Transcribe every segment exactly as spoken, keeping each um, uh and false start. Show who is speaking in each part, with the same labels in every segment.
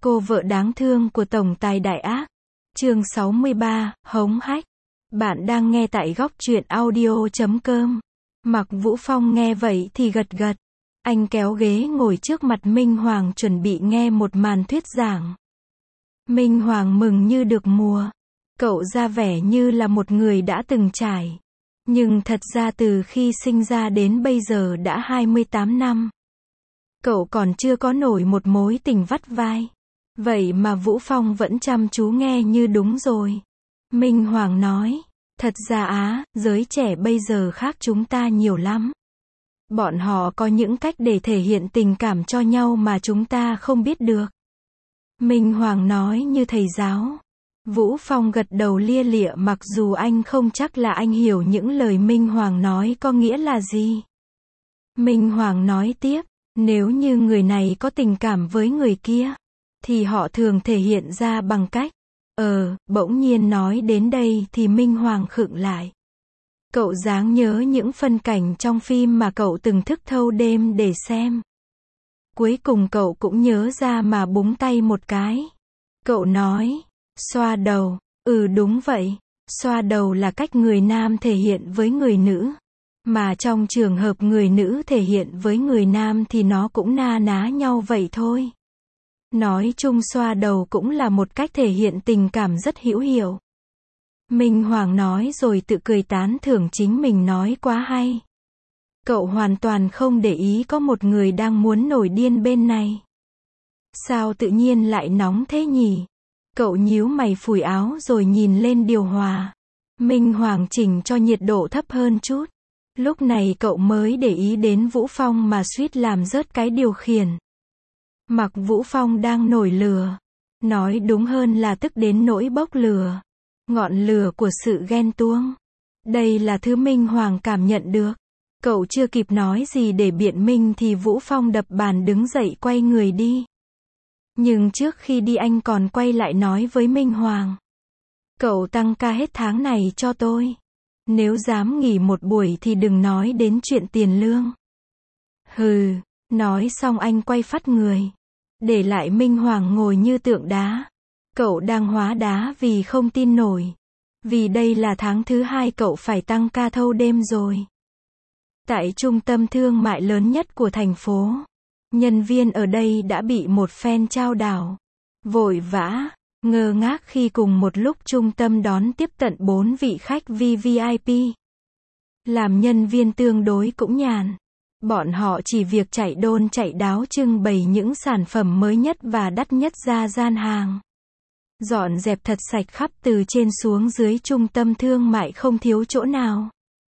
Speaker 1: Cô vợ đáng thương của tổng tài đại ác. Chương sáu mươi ba, hống hách. Bạn đang nghe tại góc truyện audio chấm com. Mạc Vũ Phong nghe vậy thì gật gật. Anh kéo ghế ngồi trước mặt Minh Hoàng chuẩn bị nghe một màn thuyết giảng. Minh Hoàng mừng như được mùa. Cậu ra vẻ như là một người đã từng trải. Nhưng thật ra từ khi sinh ra đến bây giờ đã hai mươi tám năm. Cậu còn chưa có nổi một mối tình vắt vai. Vậy mà Vũ Phong vẫn chăm chú nghe như đúng rồi. Minh Hoàng nói, thật ra á, giới trẻ bây giờ khác chúng ta nhiều lắm. Bọn họ có những cách để thể hiện tình cảm cho nhau mà chúng ta không biết được. Minh Hoàng nói như thầy giáo. Vũ Phong gật đầu lia lịa mặc dù anh không chắc là anh hiểu những lời Minh Hoàng nói có nghĩa là gì. Minh Hoàng nói tiếp, nếu như người này có tình cảm với người kia, thì họ thường thể hiện ra bằng cách, ờ, bỗng nhiên nói đến đây thì Minh Hoàng khựng lại. Cậu dáng nhớ những phân cảnh trong phim mà cậu từng thức thâu đêm để xem. Cuối cùng cậu cũng nhớ ra mà búng tay một cái. Cậu nói, xoa đầu, ừ đúng vậy, xoa đầu là cách người nam thể hiện với người nữ. Mà trong trường hợp người nữ thể hiện với người nam thì nó cũng na ná nhau vậy thôi. Nói chung xoa đầu cũng là một cách thể hiện tình cảm rất hữu hiệu. Minh Hoàng nói rồi tự cười tán thưởng chính mình nói quá hay. Cậu hoàn toàn không để ý có một người đang muốn nổi điên bên này. Sao tự nhiên lại nóng thế nhỉ? Cậu nhíu mày phủi áo rồi nhìn lên điều hòa. Minh Hoàng chỉnh cho nhiệt độ thấp hơn chút. Lúc này cậu mới để ý đến Vũ Phong mà suýt làm rớt cái điều khiển. Mặc Vũ Phong đang nổi lửa. Nói đúng hơn là tức đến nỗi bốc lửa. Ngọn lửa của sự ghen tuông. Đây là thứ Minh Hoàng cảm nhận được. Cậu chưa kịp nói gì để biện minh thì Vũ Phong đập bàn đứng dậy quay người đi. Nhưng trước khi đi anh còn quay lại nói với Minh Hoàng. Cậu tăng ca hết tháng này cho tôi. Nếu dám nghỉ một buổi thì đừng nói đến chuyện tiền lương. Hừ, nói xong anh quay phắt người. Để lại Minh Hoàng ngồi như tượng đá. Cậu đang hóa đá vì không tin nổi. Vì đây là tháng thứ hai cậu phải tăng ca thâu đêm rồi. Tại trung tâm thương mại lớn nhất của thành phố. Nhân viên ở đây đã bị một phen trao đảo. Vội vã, ngơ ngác khi cùng một lúc trung tâm đón tiếp tận bốn vị khách vi vi ai pi. Làm nhân viên tương đối cũng nhàn. Bọn họ chỉ việc chạy đôn chạy đáo trưng bày những sản phẩm mới nhất và đắt nhất ra gian hàng. Dọn dẹp thật sạch khắp từ trên xuống dưới trung tâm thương mại không thiếu chỗ nào.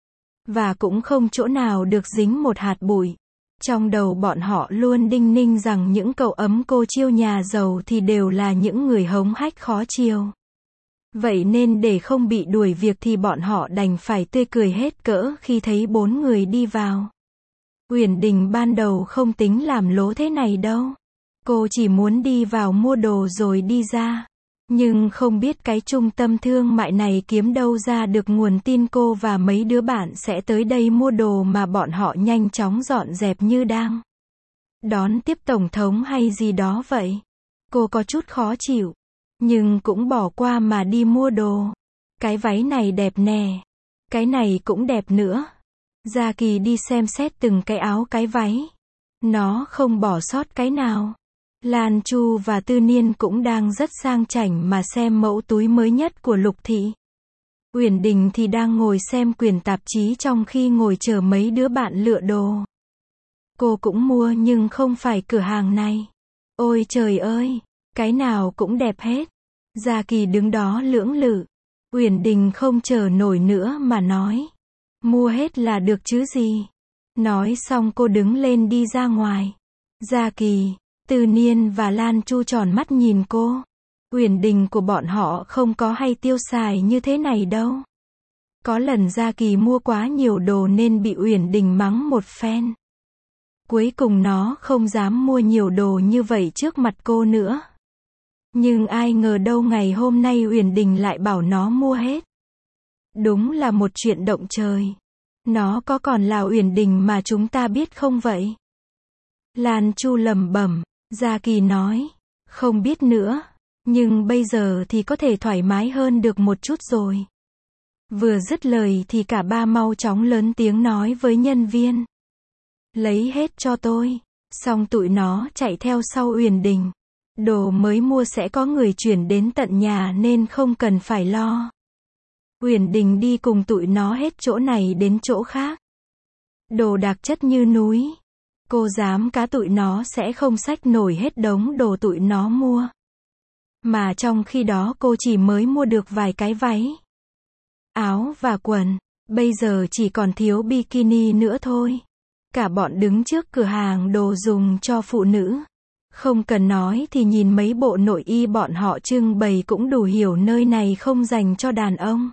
Speaker 1: Và cũng không chỗ nào được dính một hạt bụi. Trong đầu bọn họ luôn đinh ninh rằng những cậu ấm cô chiêu nhà giàu thì đều là những người hống hách khó chiêu. Vậy nên để không bị đuổi việc thì bọn họ đành phải tươi cười hết cỡ khi thấy bốn người đi vào. Uyển Đình ban đầu không tính làm lố thế này đâu. Cô chỉ muốn đi vào mua đồ rồi đi ra. Nhưng không biết cái trung tâm thương mại này kiếm đâu ra được nguồn tin cô và mấy đứa bạn sẽ tới đây mua đồ mà bọn họ nhanh chóng dọn dẹp như đang đón tiếp tổng thống hay gì đó vậy. Cô có chút khó chịu. Nhưng cũng bỏ qua mà đi mua đồ. Cái váy này đẹp nè. Cái này cũng đẹp nữa. Gia Kỳ đi xem xét từng cái áo cái váy. Nó không bỏ sót cái nào. Lan Chu và Tư Niên cũng đang rất sang chảnh mà xem mẫu túi mới nhất của Lục Thị. Uyển Đình thì đang ngồi xem quyển tạp chí trong khi ngồi chờ mấy đứa bạn lựa đồ. Cô cũng mua nhưng không phải cửa hàng này. Ôi trời ơi, cái nào cũng đẹp hết. Gia Kỳ đứng đó lưỡng lự. Uyển Đình không chờ nổi nữa mà nói. Mua hết là được chứ gì. Nói xong cô đứng lên đi ra ngoài. Gia Kỳ, Tư Niên và Lan Chu tròn mắt nhìn cô. Uyển Đình của bọn họ không có hay tiêu xài như thế này đâu. Có lần Gia Kỳ mua quá nhiều đồ nên bị Uyển Đình mắng một phen. Cuối cùng nó không dám mua nhiều đồ như vậy trước mặt cô nữa. Nhưng ai ngờ đâu ngày hôm nay Uyển Đình lại bảo nó mua hết. Đúng là một chuyện động trời. Nó có còn là Uyển Đình mà chúng ta biết không vậy? Lan Chu lẩm bẩm. Gia Kỳ nói, Không biết nữa, nhưng bây giờ thì có thể thoải mái hơn được một chút rồi. Vừa dứt lời thì cả ba mau chóng lớn tiếng nói với nhân viên. Lấy hết cho tôi. Xong tụi nó chạy theo sau Uyển Đình. Đồ mới mua sẽ có người chuyển đến tận nhà nên không cần phải lo. Uyển Đình đi cùng tụi nó hết chỗ này đến chỗ khác. Đồ đạc chất như núi. Cô dám cá tụi nó sẽ không xách nổi hết đống đồ tụi nó mua. Mà trong khi đó cô chỉ mới mua được vài cái váy, áo và quần. Bây giờ chỉ còn thiếu bikini nữa thôi. Cả bọn đứng trước cửa hàng đồ dùng cho phụ nữ. Không cần nói thì nhìn mấy bộ nội y bọn họ trưng bày cũng đủ hiểu nơi này không dành cho đàn ông.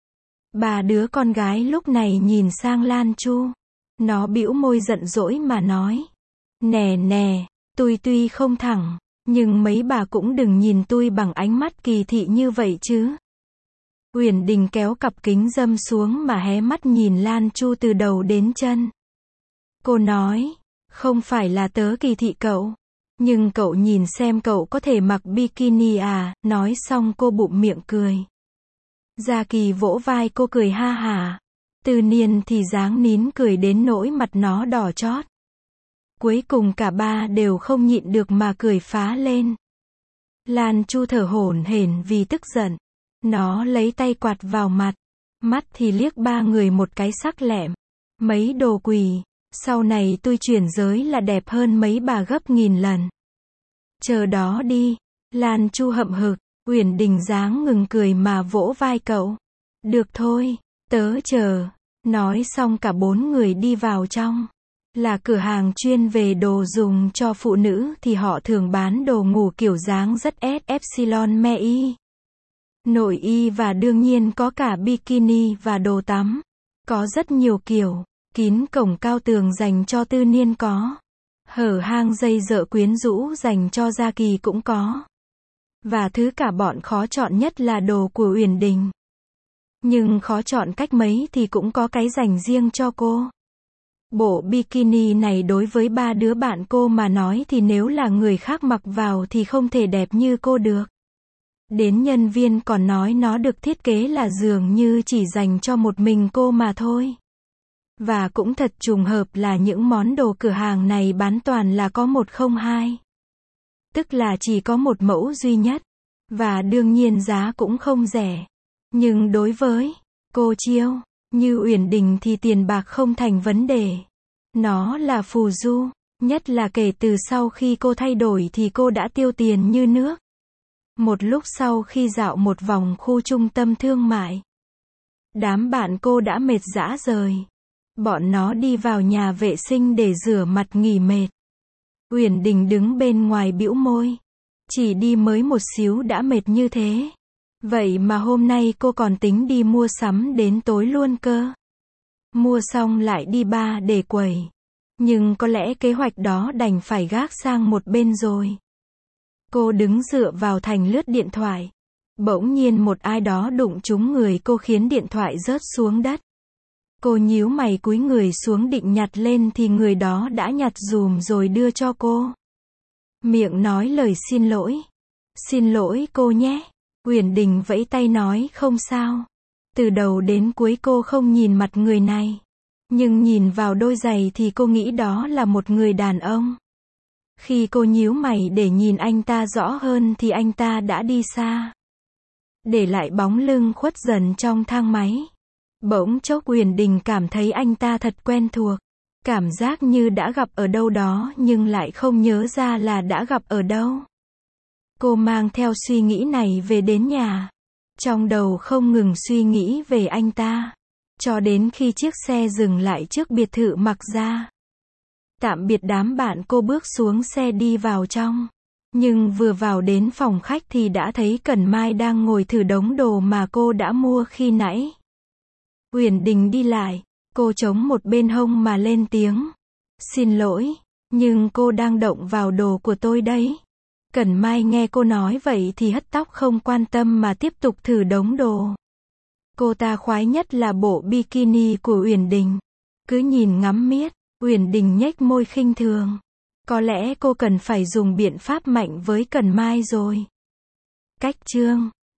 Speaker 1: Ba đứa con gái lúc này nhìn sang Lan Chu. Nó bĩu môi giận dỗi mà nói. Nè nè, tôi tuy không thẳng, nhưng mấy bà cũng đừng nhìn tôi bằng ánh mắt kỳ thị như vậy chứ. Uyển Đình kéo cặp kính râm xuống mà hé mắt nhìn Lan Chu từ đầu đến chân. Cô nói, không phải là tớ kỳ thị cậu, nhưng cậu nhìn xem cậu có thể mặc bikini à, nói xong cô bụm miệng cười. Gia Kỳ vỗ vai cô cười ha hả. Tư Niên thì dáng nín cười đến nỗi mặt nó đỏ chót. Cuối cùng cả ba đều không nhịn được mà cười phá lên. Lan Chu thở hổn hển vì tức giận. Nó lấy tay quạt vào mặt. Mắt thì liếc ba người một cái sắc lẹm. Mấy đồ quỷ. Sau này tôi chuyển giới là đẹp hơn mấy bà gấp nghìn lần. Chờ đó đi. Lan Chu hậm hực. Uyển Đình dáng ngừng cười mà vỗ vai cậu. Được thôi, tớ chờ. Nói xong cả bốn người đi vào trong. Là cửa hàng chuyên về đồ dùng cho phụ nữ thì họ thường bán đồ ngủ kiểu dáng rất S Epsilon me y. Nội y và đương nhiên có cả bikini và đồ tắm. Có rất nhiều kiểu. Kín cổng cao tường dành cho Tư Niên có. Hở hang dây dợ quyến rũ dành cho Gia Kỳ cũng có. Và thứ cả bọn khó chọn nhất là đồ của Uyển Đình. Nhưng khó chọn cách mấy thì cũng có cái dành riêng cho cô. Bộ bikini này đối với ba đứa bạn cô mà nói thì nếu là người khác mặc vào thì không thể đẹp như cô được. Đến nhân viên còn nói nó được thiết kế là dường như chỉ dành cho một mình cô mà thôi. Và cũng thật trùng hợp là những món đồ cửa hàng này bán toàn là có một không hai. Tức là chỉ có một mẫu duy nhất. Và đương nhiên giá cũng không rẻ. Nhưng đối với cô Chiêu, như Uyển Đình thì tiền bạc không thành vấn đề. Nó là phù du. Nhất là kể từ sau khi cô thay đổi thì cô đã tiêu tiền như nước. Một lúc sau khi dạo một vòng khu trung tâm thương mại, đám bạn cô đã mệt rã rời. Bọn nó đi vào nhà vệ sinh để rửa mặt nghỉ mệt. Uyển Đình đứng bên ngoài bĩu môi. Chỉ đi mới một xíu đã mệt như thế. Vậy mà hôm nay cô còn tính đi mua sắm đến tối luôn cơ. Mua xong lại đi ba để quẩy. Nhưng có lẽ kế hoạch đó đành phải gác sang một bên rồi. Cô đứng dựa vào thành lướt điện thoại. Bỗng nhiên một ai đó đụng trúng người cô khiến điện thoại rớt xuống đất. Cô nhíu mày cúi người xuống định nhặt lên thì người đó đã nhặt dùm rồi đưa cho cô. Miệng nói lời xin lỗi. Xin lỗi cô nhé. Uyển Đình vẫy tay nói không sao. Từ đầu đến cuối cô không nhìn mặt người này. Nhưng nhìn vào đôi giày thì cô nghĩ đó là một người đàn ông. Khi cô nhíu mày để nhìn anh ta rõ hơn thì anh ta đã đi xa. Để lại bóng lưng khuất dần trong thang máy. Bỗng chốc Uyển Đình cảm thấy anh ta thật quen thuộc. Cảm giác như đã gặp ở đâu đó nhưng lại không nhớ ra là đã gặp ở đâu. Cô mang theo suy nghĩ này về đến nhà. Trong đầu không ngừng suy nghĩ về anh ta. Cho đến khi chiếc xe dừng lại trước biệt thự Mặc Gia. Tạm biệt đám bạn cô bước xuống xe đi vào trong. Nhưng vừa vào đến phòng khách thì đã thấy Cẩn Mai đang ngồi thử đống đồ mà cô đã mua khi nãy. Uyển Đình đi lại. Cô chống một bên hông mà lên tiếng. Xin lỗi, nhưng cô đang động vào đồ của tôi đấy. Cẩn Mai nghe cô nói vậy thì hất tóc không quan tâm mà tiếp tục thử đống đồ. Cô ta khoái nhất là bộ bikini của Uyển Đình. Cứ nhìn ngắm miết, Uyển Đình nhếch môi khinh thường. Có lẽ cô cần phải dùng biện pháp mạnh với Cần Mai rồi. Cách chương